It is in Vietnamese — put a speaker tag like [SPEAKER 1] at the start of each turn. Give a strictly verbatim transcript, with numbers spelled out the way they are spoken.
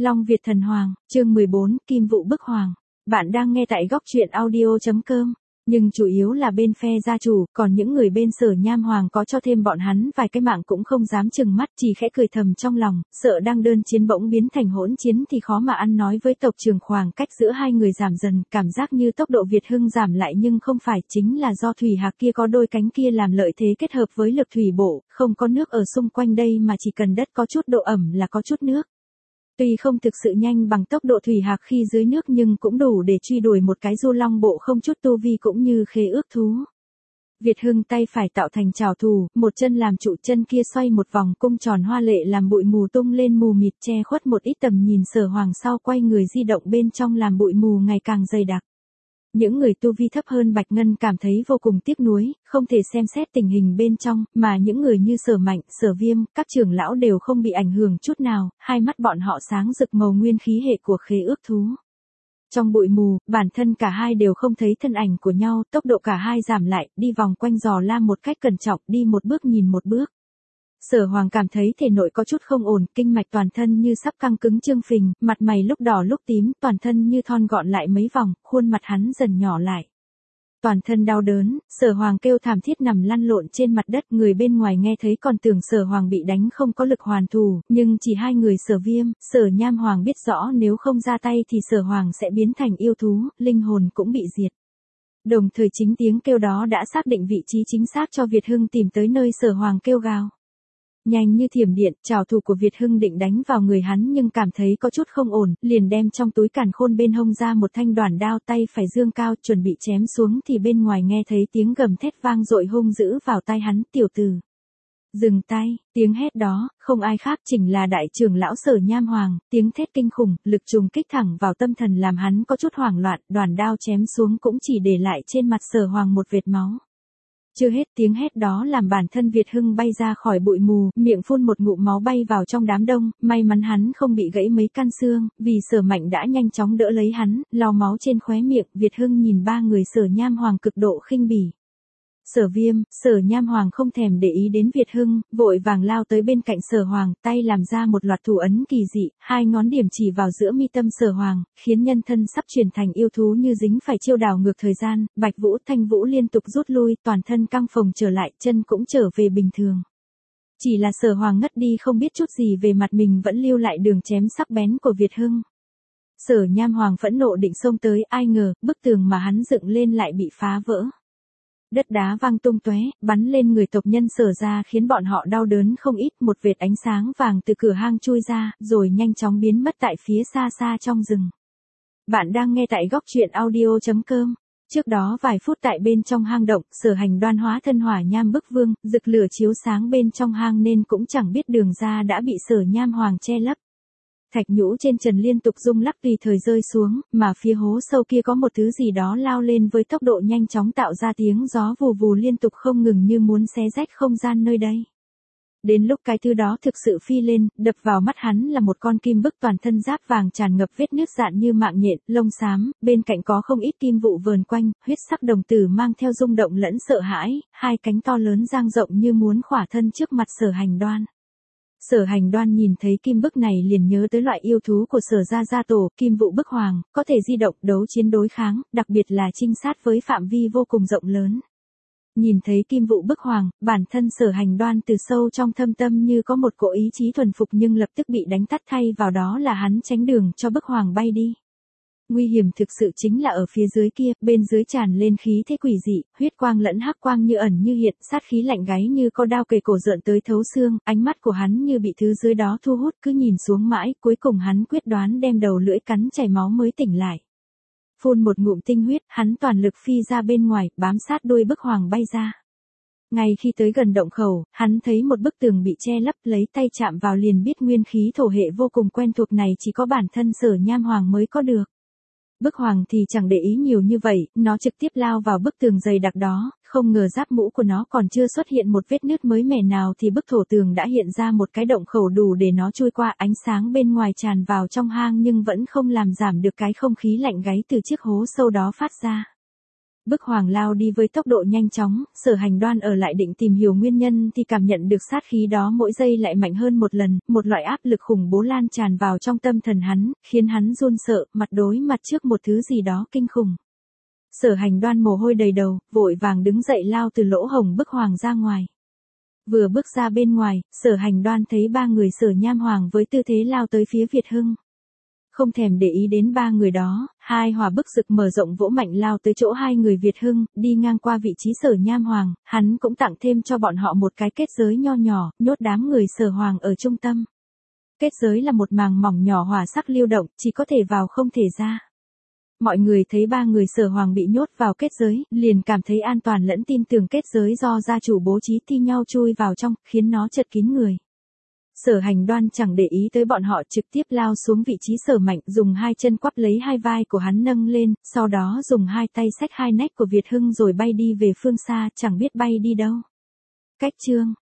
[SPEAKER 1] Long Việt Thần Hoàng, chương mười bốn, Kim Vũ Bức Hoàng. Bạn đang nghe tại góc truyện audio chấm com. Nhưng chủ yếu là bên phe gia chủ, còn những người bên Sở Nham Hoàng có cho thêm bọn hắn vài cái mạng cũng không dám chừng mắt, chỉ khẽ cười thầm trong lòng, sợ đang đơn chiến bỗng biến thành hỗn chiến thì khó mà ăn nói với tộc trưởng. Khoảng cách giữa hai người giảm dần, cảm giác như tốc độ Việt Hưng giảm lại nhưng không phải, chính là do thủy hạc kia có đôi cánh kia làm lợi thế kết hợp với lực thủy bộ, không có nước ở xung quanh đây mà chỉ cần đất có chút độ ẩm là có chút nước. Tuy không thực sự nhanh bằng tốc độ thủy hạc khi dưới nước nhưng cũng đủ để truy đuổi một cái du long bộ không chút tu vi cũng như khế ước thú. Việt Hưng tay phải tạo thành trảo thủ, một chân làm trụ, chân kia xoay một vòng cung tròn hoa lệ làm bụi mù tung lên mù mịt che khuất một ít tầm nhìn. Sở Hoàng sau quay người di động bên trong làm bụi mù ngày càng dày đặc. Những người tu vi thấp hơn Bạch Ngân cảm thấy vô cùng tiếc nuối, không thể xem xét tình hình bên trong, mà những người như Sở Mạnh, Sở Viêm, các trưởng lão đều không bị ảnh hưởng chút nào, hai mắt bọn họ sáng rực màu nguyên khí hệ của khế ước thú. Trong bụi mù, bản thân cả hai đều không thấy thân ảnh của nhau, tốc độ cả hai giảm lại, đi vòng quanh Giò La một cách cẩn trọng, đi một bước nhìn một bước. Sở Hoàng cảm thấy thể nội có chút không ổn, kinh mạch toàn thân như sắp căng cứng trương phình, mặt mày lúc đỏ lúc tím, toàn thân như thon gọn lại mấy vòng, khuôn mặt hắn dần nhỏ lại. Toàn thân đau đớn, Sở Hoàng kêu thảm thiết nằm lăn lộn trên mặt đất, người bên ngoài nghe thấy còn tưởng Sở Hoàng bị đánh không có lực hoàn thủ, nhưng chỉ hai người Sở Viêm, Sở Nham Hoàng biết rõ nếu không ra tay thì Sở Hoàng sẽ biến thành yêu thú, linh hồn cũng bị diệt. Đồng thời chính tiếng kêu đó đã xác định vị trí chính xác cho Việt Hưng tìm tới nơi Sở Hoàng kêu gào. Nhanh như thiểm điện, trảo thủ của Việt Hưng định đánh vào người hắn nhưng cảm thấy có chút không ổn, liền đem trong túi càn khôn bên hông ra một thanh đoản đao, tay phải dương cao chuẩn bị chém xuống thì bên ngoài nghe thấy tiếng gầm thét vang dội hung dữ vào tai hắn, tiểu tử. Dừng tay, tiếng hét đó, không ai khác chính là đại trưởng lão Sở Nham Hoàng, tiếng thét kinh khủng, lực trùng kích thẳng vào tâm thần làm hắn có chút hoảng loạn, đoản đao chém xuống cũng chỉ để lại trên mặt Sở Hoàng một vệt máu. Chưa hết, tiếng hét đó làm bản thân Việt Hưng bay ra khỏi bụi mù, miệng phun một ngụm máu bay vào trong đám đông, may mắn hắn không bị gãy mấy căn xương, vì Sở Mạnh đã nhanh chóng đỡ lấy hắn, lau máu trên khóe miệng. Việt Hưng nhìn ba người Sở Nham Hoàng cực độ khinh bỉ. Sở Viêm, Sở Nham Hoàng không thèm để ý đến Việt Hưng, vội vàng lao tới bên cạnh Sở Hoàng, tay làm ra một loạt thủ ấn kỳ dị, hai ngón điểm chỉ vào giữa mi tâm Sở Hoàng, khiến nhân thân sắp chuyển thành yêu thú như dính phải chiêu đảo ngược thời gian. Bạch Vũ, Thanh Vũ liên tục rút lui, toàn thân căng phồng trở lại, chân cũng trở về bình thường. Chỉ là Sở Hoàng ngất đi không biết chút gì về mặt mình vẫn lưu lại đường chém sắc bén của Việt Hưng. Sở Nham Hoàng phẫn nộ định xông tới, ai ngờ, bức tường mà hắn dựng lên lại bị phá vỡ. Đất đá văng tung tóe, bắn lên người tộc nhân Sở ra khiến bọn họ đau đớn không ít, một vệt ánh sáng vàng từ cửa hang chui ra, rồi nhanh chóng biến mất tại phía xa xa trong rừng. Bạn đang nghe tại góc truyện audio chấm com. Trước đó vài phút tại bên trong hang động, Sở Hành Đoan hóa thân Hỏa Nham Bức Vương, rực lửa chiếu sáng bên trong hang nên cũng chẳng biết đường ra đã bị Sở Nham Hoàng che lấp. Thạch nhũ trên trần liên tục rung lắc tùy thời rơi xuống, mà phía hố sâu kia có một thứ gì đó lao lên với tốc độ nhanh chóng tạo ra tiếng gió vù vù liên tục không ngừng như muốn xé rách không gian nơi đây. Đến lúc cái thứ đó thực sự phi lên, đập vào mắt hắn là một con kim bức toàn thân giáp vàng tràn ngập vết nứt dạn như mạng nhện, lông xám, bên cạnh có không ít kim vụ vờn quanh, huyết sắc đồng tử mang theo rung động lẫn sợ hãi, hai cánh to lớn dang rộng như muốn khỏa thân trước mặt Sở Hành Đoan. Sở Hành Đoan nhìn thấy kim bức này liền nhớ tới loại yêu thú của Sở gia gia tổ, Kim Vũ Bức Hoàng, có thể di động, đấu chiến đối kháng, đặc biệt là trinh sát với phạm vi vô cùng rộng lớn. Nhìn thấy Kim Vũ Bức Hoàng, bản thân Sở Hành Đoan từ sâu trong thâm tâm như có một cỗ ý chí thuần phục nhưng lập tức bị đánh tắt, thay vào đó là hắn tránh đường cho Bức Hoàng bay đi. Nguy hiểm thực sự chính là ở phía dưới kia, bên dưới tràn lên khí thế quỷ dị, huyết quang lẫn hắc quang như ẩn như hiện, sát khí lạnh gáy như có đao kề cổ rợn tới thấu xương, ánh mắt của hắn như bị thứ dưới đó thu hút, cứ nhìn xuống mãi, cuối cùng hắn quyết đoán đem đầu lưỡi cắn chảy máu mới tỉnh lại. Phun một ngụm tinh huyết, hắn toàn lực phi ra bên ngoài, bám sát đuôi Bức Hoàng bay ra. Ngay khi tới gần động khẩu, hắn thấy một bức tường bị che lấp, lấy tay chạm vào liền biết nguyên khí thổ hệ vô cùng quen thuộc này chỉ có bản thân Sở Nham Hoàng mới có được. Bức Hoàng thì chẳng để ý nhiều như vậy, nó trực tiếp lao vào bức tường dày đặc đó, không ngờ giáp mũ của nó còn chưa xuất hiện một vết nứt mới mẻ nào thì bức thổ tường đã hiện ra một cái động khẩu đủ để nó chui qua. Ánh sáng bên ngoài tràn vào trong hang nhưng vẫn không làm giảm được cái không khí lạnh gáy từ chiếc hố sâu đó phát ra. Bức Hoàng lao đi với tốc độ nhanh chóng, Sở Hành Đoan ở lại định tìm hiểu nguyên nhân thì cảm nhận được sát khí đó mỗi giây lại mạnh hơn một lần, một loại áp lực khủng bố lan tràn vào trong tâm thần hắn, khiến hắn run sợ, mặt đối mặt trước một thứ gì đó kinh khủng. Sở Hành Đoan mồ hôi đầy đầu, vội vàng đứng dậy lao từ lỗ hổng Bức Hoàng ra ngoài. Vừa bước ra bên ngoài, Sở Hành Đoan thấy ba người Sở Nham Hoàng với tư thế lao tới phía Việt Hưng. Không thèm để ý đến ba người đó, hai hỏa bức rực mở rộng vỗ mạnh lao tới chỗ hai người Việt Hưng, đi ngang qua vị trí Sở Nham Hoàng, hắn cũng tặng thêm cho bọn họ một cái kết giới nho nhỏ, nhốt đám người Sở Hoàng ở trung tâm. Kết giới là một màng mỏng nhỏ hỏa sắc lưu động, chỉ có thể vào không thể ra. Mọi người thấy ba người Sở Hoàng bị nhốt vào kết giới, liền cảm thấy an toàn lẫn tin tưởng kết giới do gia chủ bố trí thi nhau chui vào trong, khiến nó chật kín người. Sở Hành Đoan chẳng để ý tới bọn họ, trực tiếp lao xuống vị trí Sở Mạnh, dùng hai chân quắp lấy hai vai của hắn nâng lên, sau đó dùng hai tay xách hai nách của Việt Hưng rồi bay đi về phương xa, chẳng biết bay đi đâu. Cách chương